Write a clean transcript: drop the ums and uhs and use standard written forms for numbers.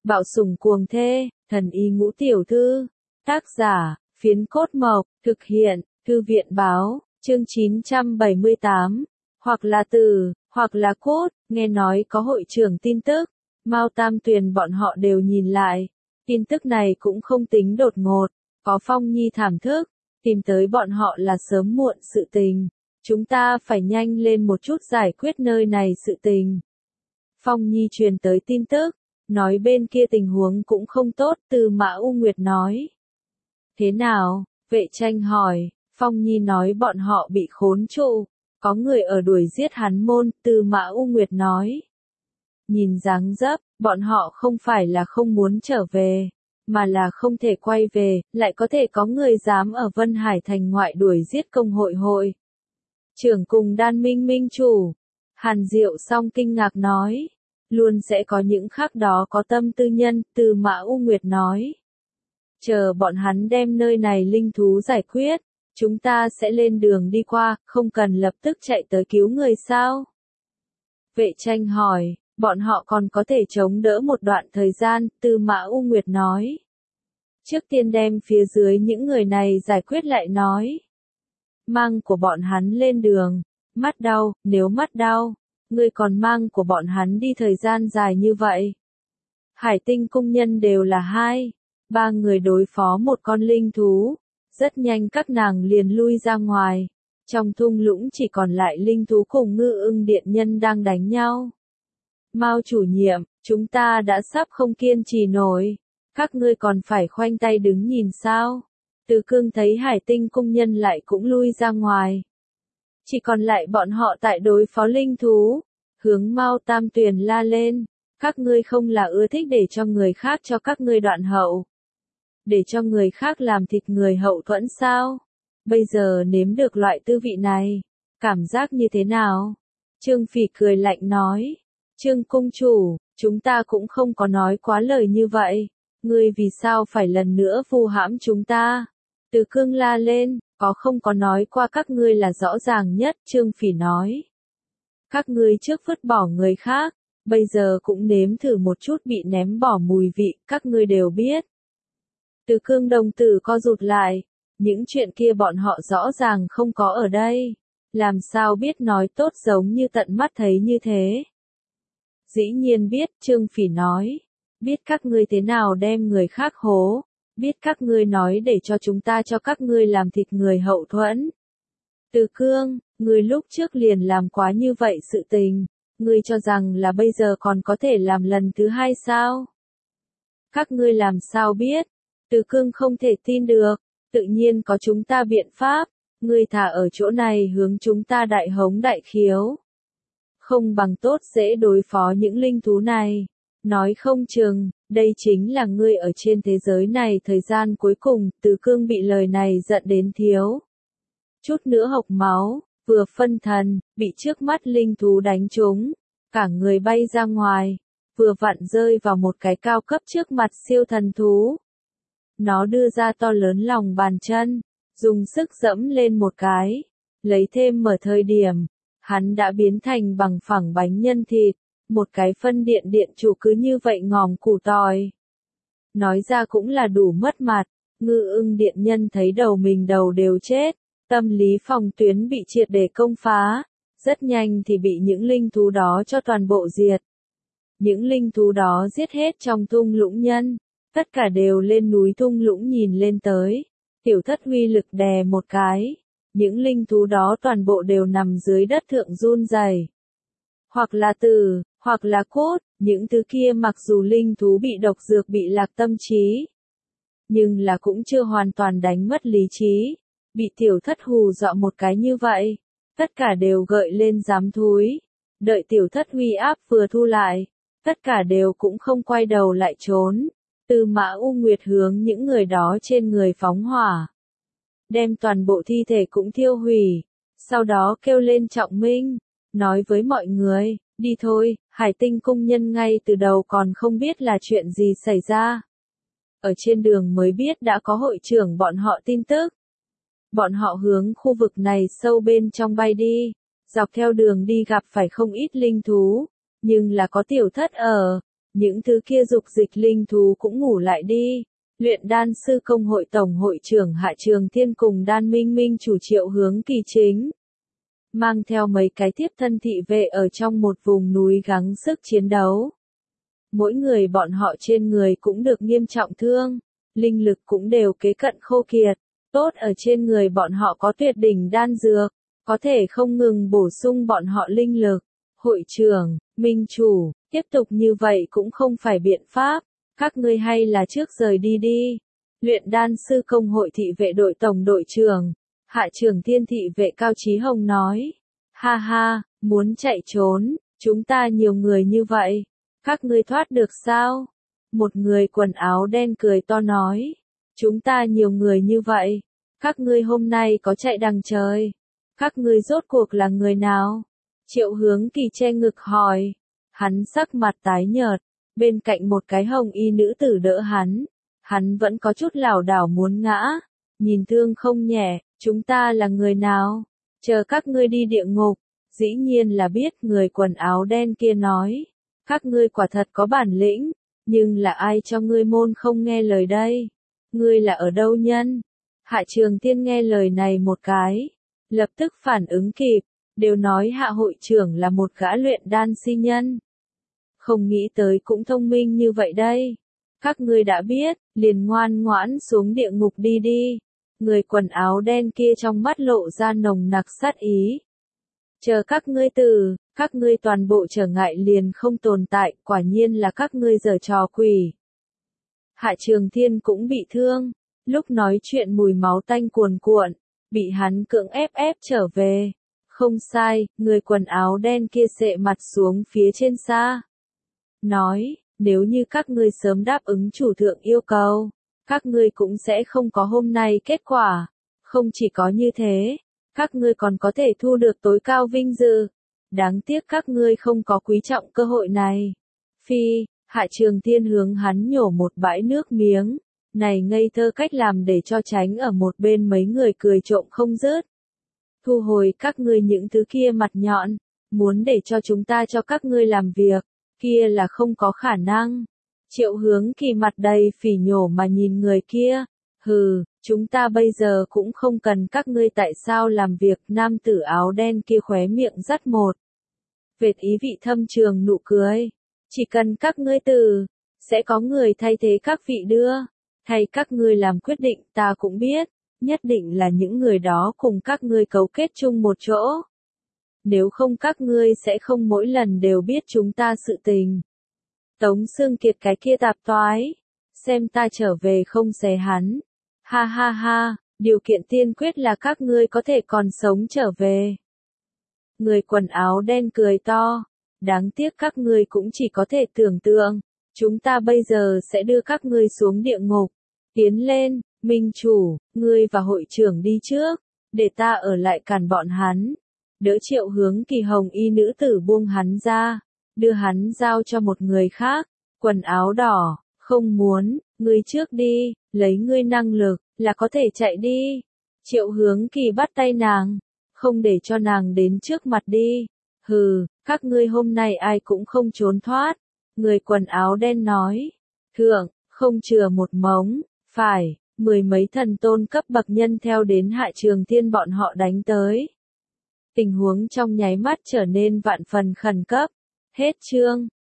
Bạo sủng cuồng thê, thần y ngũ tiểu thư. Tác giả, Phiến Cốt Mộc, thực hiện, Thư viện báo, chương 978. Hoặc là từ, hoặc là cốt, nghe nói có hội trưởng tin tức. Mao Tam Tuyền bọn họ đều nhìn lại. Tin tức này cũng không tính đột ngột, có Phong Nhi thảm thức, tìm tới bọn họ là sớm muộn sự tình. Chúng ta phải nhanh lên một chút giải quyết nơi này sự tình. Phong Nhi truyền tới tin tức, nói bên kia tình huống cũng không tốt, Từ Mã U Nguyệt nói. Thế nào? Vệ Tranh hỏi. Phong Nhi nói bọn họ bị khốn trụ, có người ở đuổi giết hắn môn, Từ Mã U Nguyệt nói. Nhìn dáng dấp, bọn họ không phải là không muốn trở về, mà là không thể quay về, lại có thể có người dám ở Vân Hải Thành ngoại đuổi giết công hội. Trưởng cùng Đan Minh minh chủ. Hàn Diệu song kinh ngạc nói. Luôn sẽ có những khác đó có tâm tư nhân, Từ Mã U Nguyệt nói. Chờ bọn hắn đem nơi này linh thú giải quyết, chúng ta sẽ lên đường đi qua, không cần lập tức chạy tới cứu người sao? Vệ Tranh hỏi, bọn họ còn có thể chống đỡ một đoạn thời gian, Từ Mã U Nguyệt nói. Trước tiên đem phía dưới những người này giải quyết lại nói. Mang của bọn hắn lên đường, mắt đau, nếu mắt đau, ngươi còn mang của bọn hắn đi thời gian dài như vậy. Hải Tinh cung nhân đều là 2-3 người đối phó một con linh thú, rất nhanh các nàng liền lui ra ngoài. Trong thung lũng chỉ còn lại linh thú cùng Ngư Ưng điện nhân đang đánh nhau. Mao chủ nhiệm, chúng ta đã sắp không kiên trì nổi, các ngươi còn phải khoanh tay đứng nhìn sao? Từ Cương thấy Hải Tinh cung nhân lại cũng lui ra ngoài. Chỉ còn lại bọn họ tại đối phó linh thú, hướng Mao Tam Tuyền la lên, các ngươi không là ưa thích để cho người khác cho các ngươi đoạn hậu. Để cho người khác làm thịt người hậu thuẫn sao? Bây giờ nếm được loại tư vị này, cảm giác như thế nào? Trương Phỉ cười lạnh nói, Trương cung chủ, chúng ta cũng không có nói quá lời như vậy, ngươi vì sao phải lần nữa vu hãm chúng ta? Từ Cương la lên, không có nói qua các ngươi là rõ ràng nhất, Trương Phỉ nói. Các ngươi trước vứt bỏ người khác, bây giờ cũng nếm thử một chút bị ném bỏ mùi vị, các ngươi đều biết. Từ Cương đồng tử co rụt lại, những chuyện kia bọn họ rõ ràng không có ở đây, làm sao biết nói tốt giống như tận mắt thấy như thế. Dĩ nhiên biết, Trương Phỉ nói, biết các ngươi thế nào đem người khác hố, biết các ngươi nói để cho chúng ta cho các ngươi làm thịt người hậu thuẫn. Từ Cương, ngươi lúc trước liền làm quá như vậy sự tình, ngươi cho rằng là bây giờ còn có thể làm lần thứ hai sao? Các ngươi làm sao biết? Từ Cương không thể tin được, tự nhiên có chúng ta biện pháp, ngươi thả ở chỗ này hướng chúng ta đại hống đại khiếu. Không bằng tốt dễ đối phó những linh thú này. Nói không chừng, đây chính là ngươi ở trên thế giới này thời gian cuối cùng, Từ Cương bị lời này giận đến thiếu. Chút nữa hộc máu, vừa phân thần, bị trước mắt linh thú đánh trúng, cả người bay ra ngoài, vừa vặn rơi vào một cái cao cấp trước mặt siêu thần thú. Nó đưa ra to lớn lòng bàn chân, dùng sức dẫm lên một cái, lấy thêm mở thời điểm, hắn đã biến thành bằng phẳng bánh nhân thịt. Một cái phân điện chủ cứ như vậy ngòm củ tỏi. Nói ra cũng là đủ mất mặt, Ngư Ưng điện nhân thấy đầu mình đầu đều chết, tâm lý phòng tuyến bị triệt để công phá, rất nhanh thì bị những linh thú đó cho toàn bộ diệt. Những linh thú đó giết hết trong thung lũng nhân, tất cả đều lên núi thung lũng nhìn lên tới, tiểu thất huy lực đè một cái, những linh thú đó toàn bộ đều nằm dưới đất thượng run rẩy. Hoặc là tử, hoặc là cốt, những thứ kia mặc dù linh thú bị độc dược bị lạc tâm trí, nhưng là cũng chưa hoàn toàn đánh mất lý trí, bị tiểu thất hù dọa một cái như vậy, tất cả đều gợi lên dám thúi, đợi tiểu thất huy áp vừa thu lại, tất cả đều cũng không quay đầu lại trốn, Từ Mã U Nguyệt hướng những người đó trên người phóng hỏa, đem toàn bộ thi thể cũng thiêu hủy, sau đó kêu lên Trọng Minh, nói với mọi người, đi thôi, Hải Tinh cung nhân ngay từ đầu còn không biết là chuyện gì xảy ra. Ở trên đường mới biết đã có hội trưởng bọn họ tin tức. Bọn họ hướng khu vực này sâu bên trong bay đi, dọc theo đường đi gặp phải không ít linh thú, nhưng là có tiểu thất ở, Những thứ kia dục dịch linh thú cũng ngủ lại đi. Luyện đan sư công hội tổng hội trưởng Hạ Trường Thiên cùng Đan Minh Minh chủ Triệu Hướng Kỳ chính mang theo mấy cái thiếp thân thị vệ ở trong một vùng núi gắng sức chiến đấu. Mỗi người bọn họ trên người cũng được nghiêm trọng thương, linh lực cũng đều kế cận khô kiệt, tốt ở trên người bọn họ có tuyệt đỉnh đan dược, có thể không ngừng bổ sung bọn họ linh lực. Hội trưởng, Minh chủ, tiếp tục như vậy cũng không phải biện pháp, các ngươi hay là trước rời đi đi. Luyện đan sư công hội thị vệ đội tổng đội trưởng, Hạ Trường Thiên thị vệ Cao Chí Hồng nói, ha ha, muốn chạy trốn, chúng ta nhiều người như vậy, các ngươi thoát được sao? Một người quần áo đen cười to nói, chúng ta nhiều người như vậy, các ngươi hôm nay có chạy đằng trời, các ngươi rốt cuộc là người nào? Triệu Hướng Kỳ che ngực hỏi, hắn sắc mặt tái nhợt, bên cạnh một cái hồng y nữ tử đỡ hắn vẫn có chút lảo đảo muốn ngã, nhìn thương không nhẹ, chúng ta là người nào? Chờ các ngươi đi địa ngục, dĩ nhiên là biết, người quần áo đen kia nói, các ngươi quả thật có bản lĩnh, nhưng là ai cho ngươi môn không nghe lời đây? Ngươi là ở đâu nhân? Hạ Trường Thiên nghe lời này một cái, lập tức phản ứng kịp, đều nói Hạ hội trưởng là một gã luyện đan si nhân. Không nghĩ tới cũng thông minh như vậy đây. Các ngươi đã biết, liền ngoan ngoãn xuống địa ngục đi đi. Người quần áo đen kia trong mắt lộ ra nồng nặc sát ý. Chờ các ngươi các ngươi toàn bộ trở ngại liền không tồn tại, quả nhiên là các ngươi giở trò quỷ. Hạ Trường Thiên cũng bị thương, lúc nói chuyện mùi máu tanh cuồn cuộn, bị hắn cưỡng ép trở về. Không sai, người quần áo đen kia xệ mặt xuống phía trên xa. Nói, nếu như các ngươi sớm đáp ứng chủ thượng yêu cầu, các ngươi cũng sẽ không có hôm nay kết quả. Không chỉ có như thế, các ngươi còn có thể thu được tối cao vinh dự. Đáng tiếc các ngươi không có quý trọng cơ hội này. Phi, Hạ Trường Thiên hướng hắn nhổ một bãi nước miếng. Này ngây thơ cách làm để cho tránh ở một bên mấy người cười trộm không dứt. Thu hồi các ngươi những thứ kia mặt nhọn, muốn để cho chúng ta cho các ngươi làm việc, kia là không có khả năng. Triệu Hướng Kỳ mặt đầy phỉ nhổ mà nhìn người kia, hừ, chúng ta bây giờ cũng không cần các ngươi tại sao làm việc. Nam tử áo đen kia khóe miệng dắt một vệt ý vị thâm trường nụ cười, chỉ cần các ngươi sẽ có người thay thế các vị đưa, thay các ngươi làm quyết định. Ta cũng biết, nhất định là những người đó cùng các ngươi cấu kết chung một chỗ. Nếu không các ngươi sẽ không mỗi lần đều biết chúng ta sự tình. Tống Xương Kiệt cái kia tạp toái, xem ta trở về không xé hắn. Ha ha ha, điều kiện tiên quyết là các ngươi có thể còn sống trở về. Người quần áo đen cười to, đáng tiếc các ngươi cũng chỉ có thể tưởng tượng, chúng ta bây giờ sẽ đưa các ngươi xuống địa ngục. Tiến lên, Minh chủ, ngươi và hội trưởng đi trước, để ta ở lại cản bọn hắn. Đỡ Triệu Hướng Kỳ hồng y nữ tử buông hắn ra, đưa hắn giao cho một người khác, quần áo đỏ, không muốn, ngươi trước đi, lấy ngươi năng lực, là có thể chạy đi. Triệu Hướng Kỳ bắt tay nàng, không để cho nàng đến trước mặt đi. Hừ, các ngươi hôm nay ai cũng không trốn thoát. Người quần áo đen nói, thượng, không chừa một mống, phải, 10 mấy thần tôn cấp bậc nhân theo đến Hạ Trường Thiên bọn họ đánh tới. Tình huống trong nháy mắt trở nên vạn phần khẩn cấp. Hết chương.